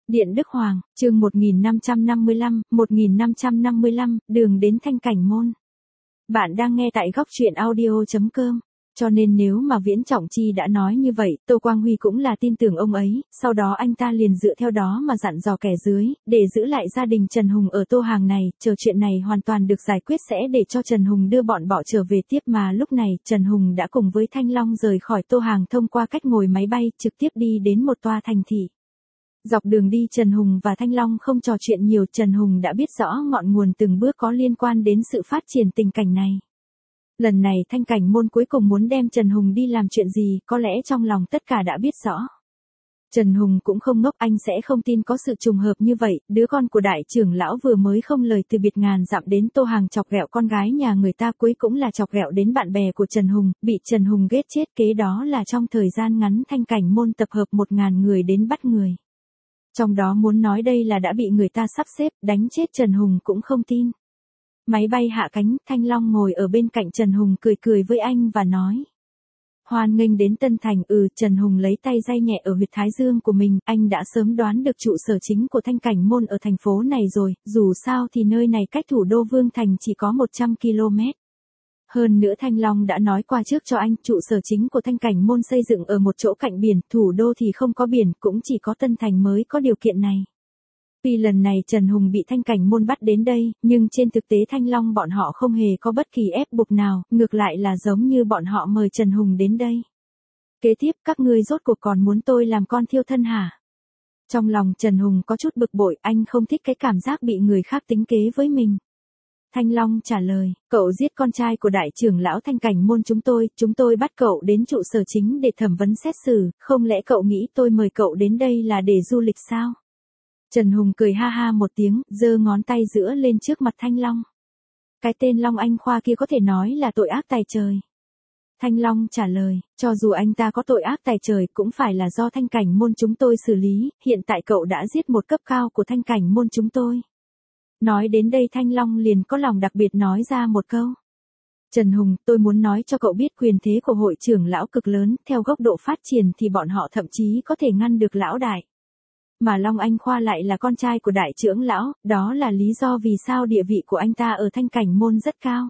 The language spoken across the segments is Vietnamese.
Điện Đức Hoàng, chương 1555, đường đến Thanh Cảnh Môn. Bạn đang nghe tại góc truyện audio.com. Cho nên nếu mà Viễn Trọng Chi đã nói như vậy, Tô Quang Huy cũng là tin tưởng ông ấy, sau đó anh ta liền dựa theo đó mà dặn dò kẻ dưới, để giữ lại gia đình Trần Hùng ở Tô Hàng này, chờ chuyện này hoàn toàn được giải quyết sẽ để cho Trần Hùng đưa bọn họ trở về tiếp mà lúc này Trần Hùng đã cùng với Thanh Long rời khỏi Tô Hàng thông qua cách ngồi máy bay trực tiếp đi đến một tòa thành thị. Dọc đường đi Trần Hùng và Thanh Long không trò chuyện nhiều, Trần Hùng đã biết rõ ngọn nguồn từng bước có liên quan đến sự phát triển tình cảnh này. Lần này Thanh Cảnh Môn cuối cùng muốn đem Trần Hùng đi làm chuyện gì, có lẽ trong lòng tất cả đã biết rõ. Trần Hùng cũng không ngốc, anh sẽ không tin có sự trùng hợp như vậy, đứa con của đại trưởng lão vừa mới không lời từ biệt ngàn dặm đến Tô Hàng chọc ghẹo con gái nhà người ta, cuối cũng là chọc ghẹo đến bạn bè của Trần Hùng, bị Trần Hùng ghét chết, kế đó là trong thời gian ngắn Thanh Cảnh Môn tập hợp 1000 người đến bắt người. Trong đó muốn nói đây là đã bị người ta sắp xếp, đánh chết Trần Hùng cũng không tin. Máy bay hạ cánh, Thanh Long ngồi ở bên cạnh Trần Hùng cười cười với anh và nói. Hoan nghênh đến Tân Thành. Trần Hùng lấy tay day nhẹ ở huyệt thái dương của mình, anh đã sớm đoán được trụ sở chính của Thanh Cảnh Môn ở thành phố này rồi, dù sao thì nơi này cách thủ đô Vương Thành chỉ có 100 km. Hơn nữa Thanh Long đã nói qua trước cho anh, trụ sở chính của Thanh Cảnh Môn xây dựng ở một chỗ cạnh biển, thủ đô thì không có biển, cũng chỉ có Tân Thành mới có điều kiện này. Tuy lần này Trần Hùng bị Thanh Cảnh Môn bắt đến đây, nhưng trên thực tế Thanh Long bọn họ không hề có bất kỳ ép buộc nào, ngược lại là giống như bọn họ mời Trần Hùng đến đây. Kế tiếp, các ngươi rốt cuộc còn muốn tôi làm con thiêu thân hả? Trong lòng Trần Hùng có chút bực bội, anh không thích cái cảm giác bị người khác tính kế với mình. Thanh Long trả lời, cậu giết con trai của đại trưởng lão Thanh Cảnh Môn chúng tôi bắt cậu đến trụ sở chính để thẩm vấn xét xử, không lẽ cậu nghĩ tôi mời cậu đến đây là để du lịch sao? Trần Hùng cười ha ha một tiếng, giơ ngón tay giữa lên trước mặt Thanh Long. Cái tên Long Anh Khoa kia có thể nói là tội ác tày trời. Thanh Long trả lời, cho dù anh ta có tội ác tày trời cũng phải là do Thanh Cảnh Môn chúng tôi xử lý, hiện tại cậu đã giết một cấp cao của Thanh Cảnh Môn chúng tôi. Nói đến đây Thanh Long liền có lòng đặc biệt nói ra một câu. Trần Hùng, tôi muốn nói cho cậu biết quyền thế của hội trưởng lão cực lớn, theo góc độ phát triển thì bọn họ thậm chí có thể ngăn được lão đại. Mà Long Anh Khoa lại là con trai của đại trưởng lão, đó là lý do vì sao địa vị của anh ta ở Thanh Cảnh Môn rất cao.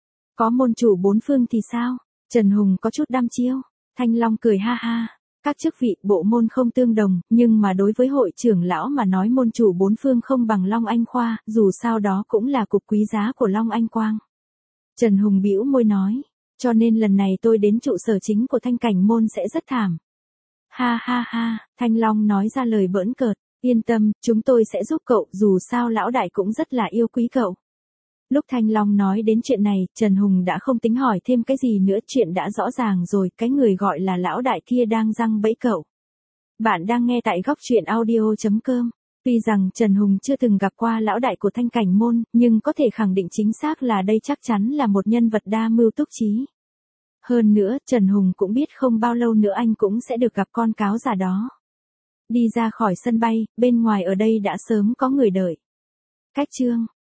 Có môn chủ bốn phương thì sao? Trần Hùng có chút đăm chiêu. Thanh Long cười ha ha. Các chức vị bộ môn không tương đồng, nhưng mà đối với hội trưởng lão mà nói môn chủ bốn phương không bằng Long Anh Khoa, dù sao đó cũng là cục quý giá của Long Anh Quang. Trần Hùng bĩu môi nói, cho nên lần này tôi đến trụ sở chính của Thanh Cảnh Môn sẽ rất thảm. Ha ha ha, Thanh Long nói ra lời bỡn cợt, yên tâm, chúng tôi sẽ giúp cậu, dù sao lão đại cũng rất là yêu quý cậu. Lúc Thanh Long nói đến chuyện này, Trần Hùng đã không tính hỏi thêm cái gì nữa, chuyện đã rõ ràng rồi, cái người gọi là lão đại kia đang giăng bẫy cậu. Bạn đang nghe tại góc truyện audio.com. Tuy rằng Trần Hùng chưa từng gặp qua lão đại của Thanh Cảnh Môn, nhưng có thể khẳng định chính xác là đây chắc chắn là một nhân vật đa mưu túc trí. Hơn nữa, Trần Hùng cũng biết không bao lâu nữa anh cũng sẽ được gặp con cáo già đó. Đi ra khỏi sân bay, bên ngoài ở đây đã sớm có người đợi. Cách chương